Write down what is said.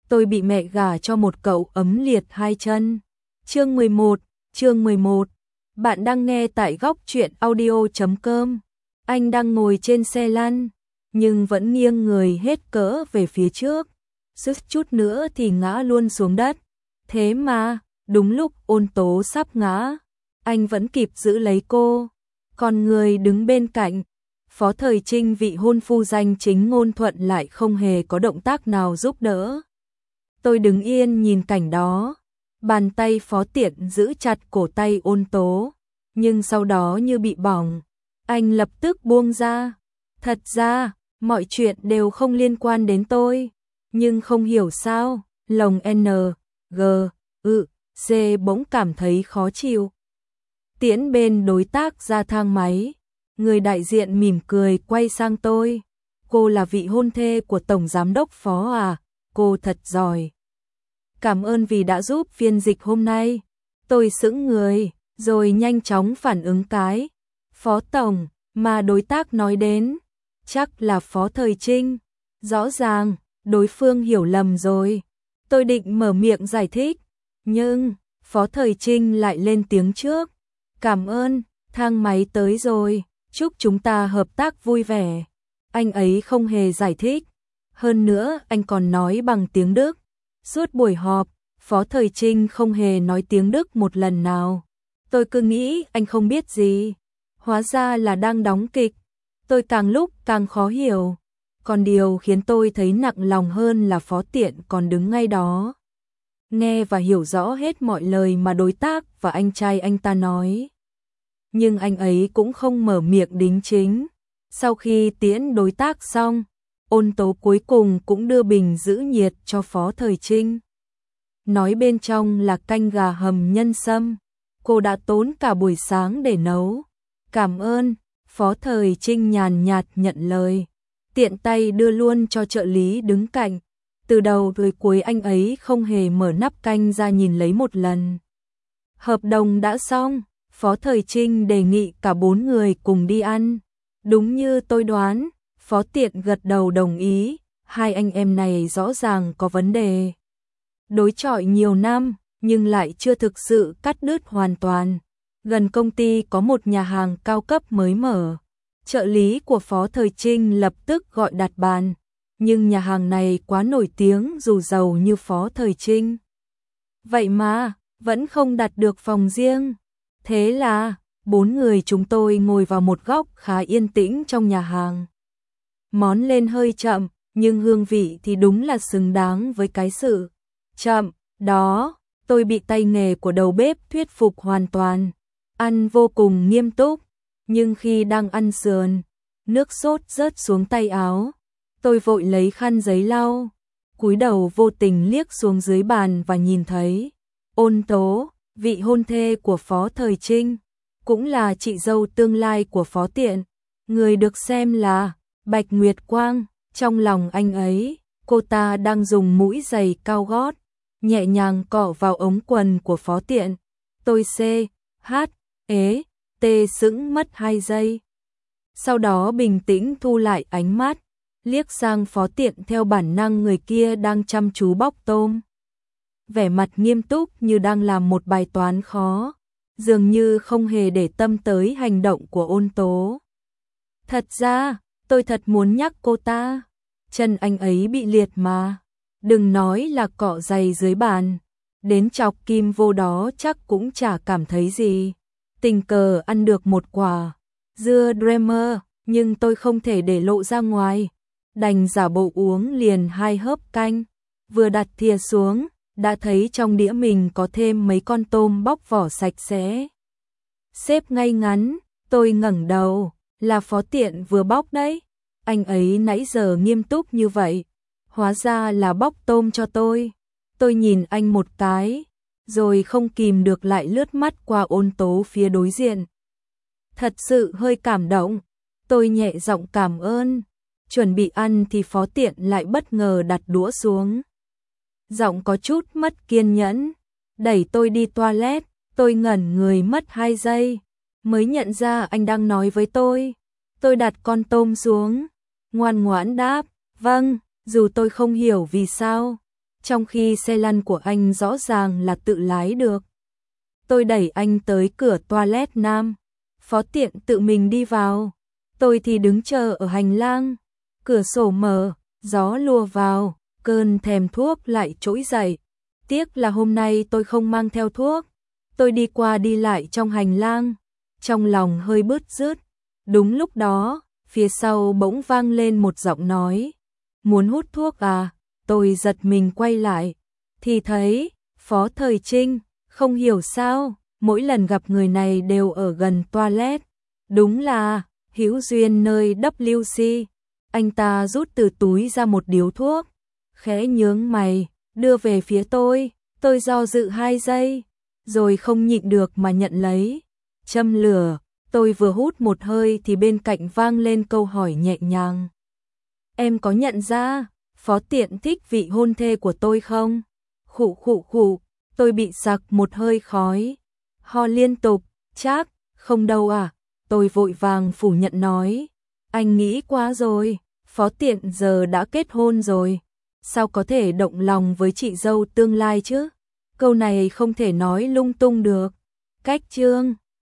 tôi bị mẹ gả cho một cậu ấm liệt hai chân. Chương 11. Bạn đang nghe tại góc truyện audio.com. Anh đang ngồi trên xe lăn, nhưng vẫn nghiêng người hết cỡ về phía trước. Suýt chút nữa thì ngã luôn xuống đất. Thế mà, đúng lúc Ôn Tố sắp ngã, anh vẫn kịp giữ lấy cô. Còn người đứng bên cạnh, Phó Thời Trinh vị hôn phu danh chính ngôn thuận lại không hề có động tác nào giúp đỡ. Tôi đứng yên nhìn cảnh đó, bàn tay Phó Tiện giữ chặt cổ tay Ôn Tố, nhưng sau đó như bị bỏng, anh lập tức buông ra. Thật ra, mọi chuyện đều không liên quan đến tôi, nhưng không hiểu sao, lòng N, G, C bỗng cảm thấy khó chịu. Tiễn bên đối tác ra thang máy, người đại diện mỉm cười quay sang tôi. Cô là vị hôn thê của Tổng Giám đốc Phó à, cô thật giỏi. Cảm ơn vì đã giúp phiên dịch hôm nay. Tôi sững người, rồi nhanh chóng phản ứng cái. Phó Tổng, mà đối tác nói đến, chắc là Phó Thời Trinh. Rõ ràng, đối phương hiểu lầm rồi. Tôi định mở miệng giải thích, nhưng Phó Thời Trinh lại lên tiếng trước. Cảm ơn, thang máy tới rồi, chúc chúng ta hợp tác vui vẻ. Anh ấy không hề giải thích. Hơn nữa, anh còn nói bằng tiếng Đức. Suốt buổi họp, Phó Thời Trinh không hề nói tiếng Đức một lần nào. Tôi cứ nghĩ anh không biết gì. Hóa ra là đang đóng kịch. Tôi càng lúc càng khó hiểu. Còn điều khiến tôi thấy nặng lòng hơn là Phó Tiện còn đứng ngay đó, nghe và hiểu rõ hết mọi lời mà đối tác và anh trai anh ta nói. Nhưng anh ấy cũng không mở miệng đính chính. Sau khi tiễn đối tác xong, Ôn Tố cuối cùng cũng đưa bình giữ nhiệt cho Phó Thời Trinh. Nói bên trong là canh gà hầm nhân sâm, cô đã tốn cả buổi sáng để nấu. Cảm ơn, Phó Thời Trinh nhàn nhạt nhận lời, tiện tay đưa luôn cho trợ lý đứng cạnh. Từ đầu tới cuối anh ấy không hề mở nắp canh ra nhìn lấy một lần. Hợp đồng đã xong, Phó Thời Trinh đề nghị cả 4 người cùng đi ăn. Đúng như tôi đoán, Phó Tiện gật đầu đồng ý, hai anh em này rõ ràng có vấn đề. Đối chọi nhiều năm, nhưng lại chưa thực sự cắt đứt hoàn toàn. Gần công ty có một nhà hàng cao cấp mới mở. Trợ lý của Phó Thời Trinh lập tức gọi đặt bàn. Nhưng nhà hàng này quá nổi tiếng dù giàu như Phó Thời Trinh. Vậy mà, vẫn không đặt được phòng riêng. Thế là, 4 người chúng tôi ngồi vào một góc khá yên tĩnh trong nhà hàng. Món lên hơi chậm, nhưng hương vị thì đúng là xứng đáng với cái sự chậm đó. Tôi bị tay nghề của đầu bếp thuyết phục hoàn toàn. Ăn vô cùng nghiêm túc, nhưng khi đang ăn sườn, nước sốt rớt xuống tay áo. Tôi vội lấy khăn giấy lau, cúi đầu vô tình liếc xuống dưới bàn và nhìn thấy Ôn Tố, vị hôn thê của Phó Thời Trinh, cũng là chị dâu tương lai của Phó Tiện, người được xem là Bạch Nguyệt Quang. Trong lòng anh ấy, cô ta đang dùng mũi giày cao gót nhẹ nhàng cọ vào ống quần của Phó Tiện. Tôi sững mất 2 giây. Sau đó bình tĩnh thu lại ánh mắt, liếc sang Phó Tiện theo bản năng người kia đang chăm chú bóc tôm. Vẻ mặt nghiêm túc như đang làm một bài toán khó, dường như không hề để tâm tới hành động của Ôn Tố. Thật ra, tôi thật muốn nhắc cô ta, chân anh ấy bị liệt mà, đừng nói là cọ giày dưới bàn, đến chọc kim vô đó chắc cũng chả cảm thấy gì. Tình cờ ăn được một quả dưa Dreamer, nhưng tôi không thể để lộ ra ngoài, đành giả bộ uống liền 2 hớp canh, vừa đặt thìa xuống, đã thấy trong đĩa mình có thêm mấy con tôm bóc vỏ sạch sẽ, xếp ngay ngắn. Tôi ngẩng đầu, là Phó Tiện vừa bóc đấy. Anh ấy nãy giờ nghiêm túc như vậy, hóa ra là bóc tôm cho tôi. Tôi nhìn anh một cái, rồi không kìm được lại lướt mắt qua Ôn Tố phía đối diện. Thật sự hơi cảm động, tôi nhẹ giọng cảm ơn. Chuẩn bị ăn thì Phó Tiện lại bất ngờ đặt đũa xuống. Giọng có chút mất kiên nhẫn, đẩy tôi đi toilet. Tôi ngẩn người mất 2 giây, mới nhận ra anh đang nói với tôi. Tôi đặt con tôm xuống, ngoan ngoãn đáp, vâng, dù tôi không hiểu vì sao, trong khi xe lăn của anh rõ ràng là tự lái được. Tôi đẩy anh tới cửa toilet nam. Phó Tiện tự mình đi vào. Tôi thì đứng chờ ở hành lang. Cửa sổ mở, gió lùa vào, cơn thèm thuốc lại trỗi dậy. Tiếc là hôm nay tôi không mang theo thuốc. Tôi đi qua đi lại trong hành lang, trong lòng hơi bứt rứt. Đúng lúc đó, phía sau bỗng vang lên một giọng nói. Muốn hút thuốc à? Tôi giật mình quay lại, thì thấy Phó Thời Trinh. Không hiểu sao, mỗi lần gặp người này đều ở gần toilet. Đúng là hữu duyên nơi WC. Anh ta rút từ túi ra một điếu thuốc, khẽ nhướng mày, đưa về phía tôi do dự 2 giây, rồi không nhịn được mà nhận lấy. Châm lửa, tôi vừa hút một hơi thì bên cạnh vang lên câu hỏi nhẹ nhàng. Em có nhận ra Phó Tiện thích vị hôn thê của tôi không? Khụ khụ khụ, tôi bị sặc một hơi khói, ho liên tục. Chắc không đâu à? Tôi vội vàng phủ nhận nói. Anh nghĩ quá rồi, Phó Tiện giờ đã kết hôn rồi, sao có thể động lòng với chị dâu tương lai chứ? Câu này không thể nói lung tung được. Cách chương